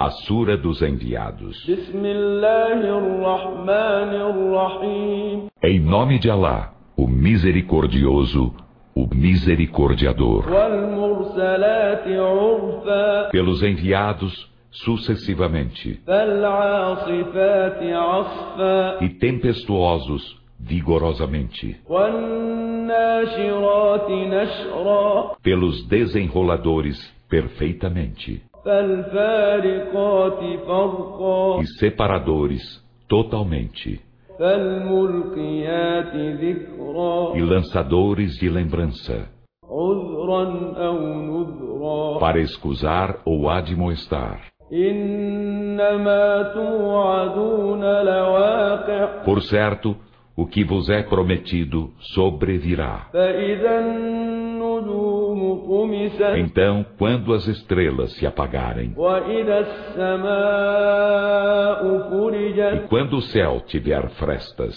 A Sura dos Enviados. Em nome de Alá, o Misericordioso, o Misericordiador. Pelos enviados sucessivamente. E tempestuosos vigorosamente. Pelos desenroladores perfeitamente. E separadores totalmente. E lançadores de lembrança, para escusar ou admoestar. Por certo, o que vos é prometido sobrevirá. Então, quando as estrelas se apagarem, e quando o céu tiver frestas,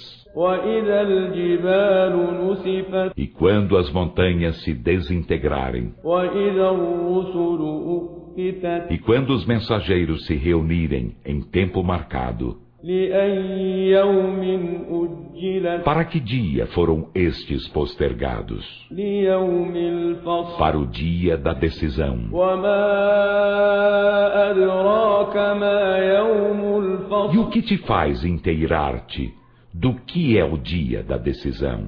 e quando as montanhas se desintegrarem, e quando os mensageiros se reunirem em tempo marcado, para que dia foram estes postergados? Para o dia da decisão. E o que te faz inteirar-te do que é o dia da decisão?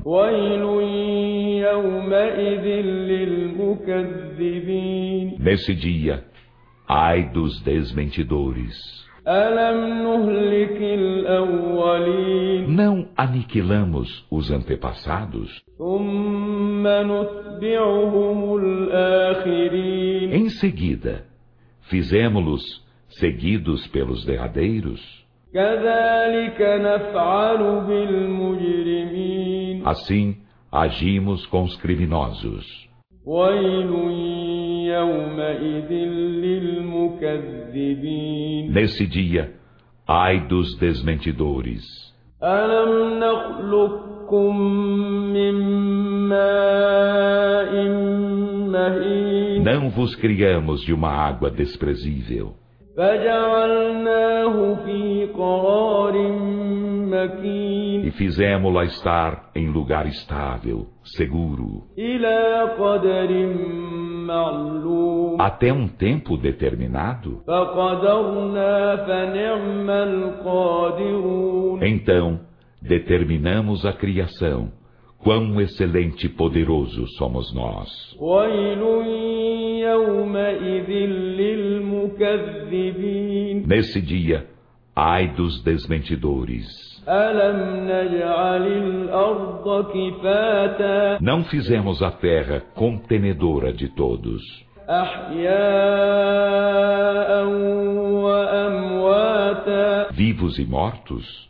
Nesse dia, ai dos desmentidores. Não aniquilamos os antepassados? Em seguida, fizemo-los seguidos pelos derradeiros? Assim, agimos com os criminosos. Nesse dia, ai dos desmentidores. Não vos criamos de uma água desprezível. E fizemo-la estar em lugar estável, seguro, até um tempo determinado. Então, determinamos a criação. Quão excelente e poderoso somos nós. Nesse dia, ai dos desmentidores. Não fizemos a terra contenedora de todos, vivos e mortos?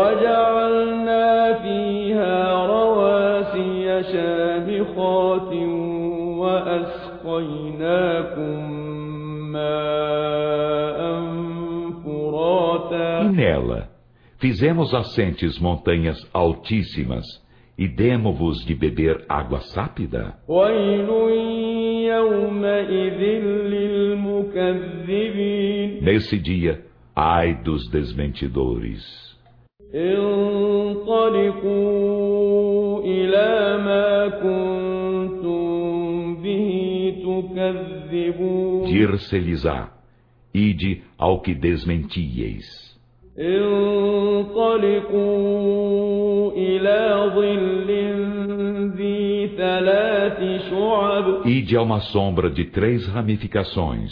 E nela fizemos assentes montanhas altíssimas e demo-vos de beber água sápida? Nesse dia, ai dos desmentidores. Dir-se-lhes-á: ide ao que desmentieis. Ide a uma sombra de 3 ramificações.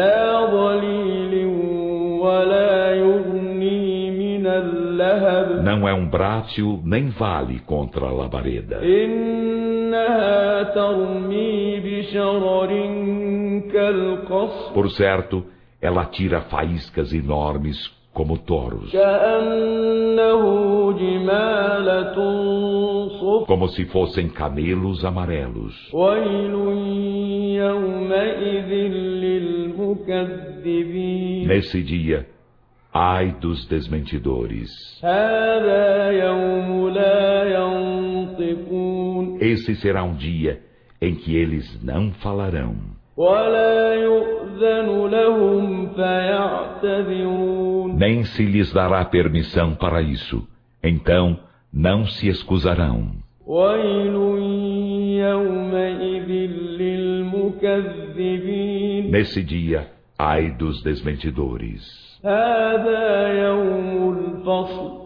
Não é umbrátil nem vale contra a labareda. Por certo, ela tira faíscas enormes como toros, como se fossem camelos amarelos. Nesse dia, ai dos desmentidores. Esse será um dia em que eles não falarão. ولا يؤذن لهم فيعتذرون Nem se lhes dará permissão para isso, então não se excusarão. ويل يومئذ للمكذبين Nesse dia, ai dos desmentidores. هذا يوم الفصل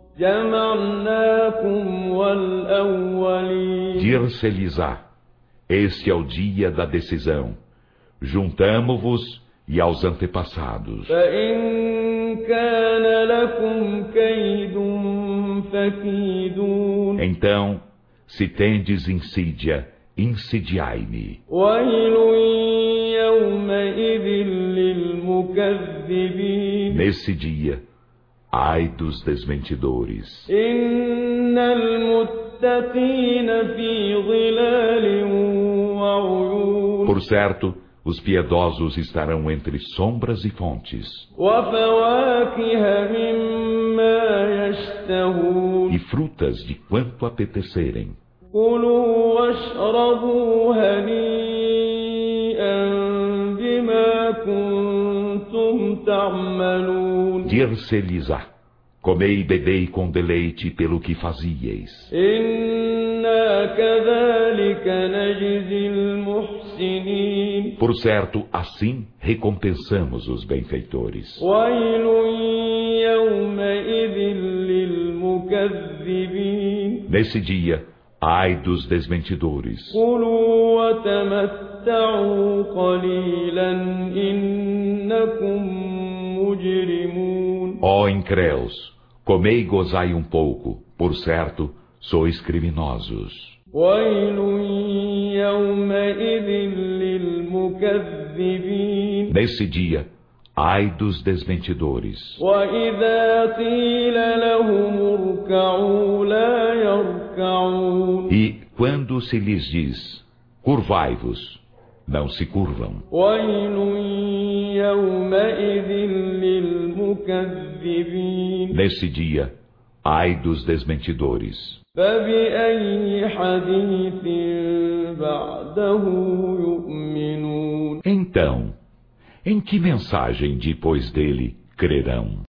جمعناكم والأولين Dir-se-lhes-á: este é o dia da decisão. Juntamo-vos e aos antepassados. فإن كان لكم كيد فكيدون Então, se tendes insídia, insidiai-me. ويل يومئذ للمكذبين Nesse dia, ai dos desmentidores. إن المتقين في ظلال وعيون Por certo, os piedosos estarão entre sombras e fontes, وفواكه مما يشتهون e frutas de quanto apetecerem. كلوا واشربوا هنيئا بما كنتم تعملون Dir-se-lhes-á: comei e bebei com deleite pelo que fazieis. إنا كذلك نجزي المحسنين Por certo, assim recompensamos os benfeitores. ويل يومئذ للمكذبين Nesse dia, ai dos desmentidores. كلوا وتمتعوا قليلا إنكم مجرمون Ó incréus, comei e gozai um pouco, por certo, sois criminosos. ويل يومئذ للمكذبين Nesse dia, ai dos desmentidores. وإذا قيل لهم اركعوا لا يركعون E, quando se lhes diz, curvai-vos, não se curvam. ويل يومئذ للمكذبين Nesse dia, ai dos desmentidores. فبأي حديث بعده يؤمنون Então, em que mensagem depois dele crerão?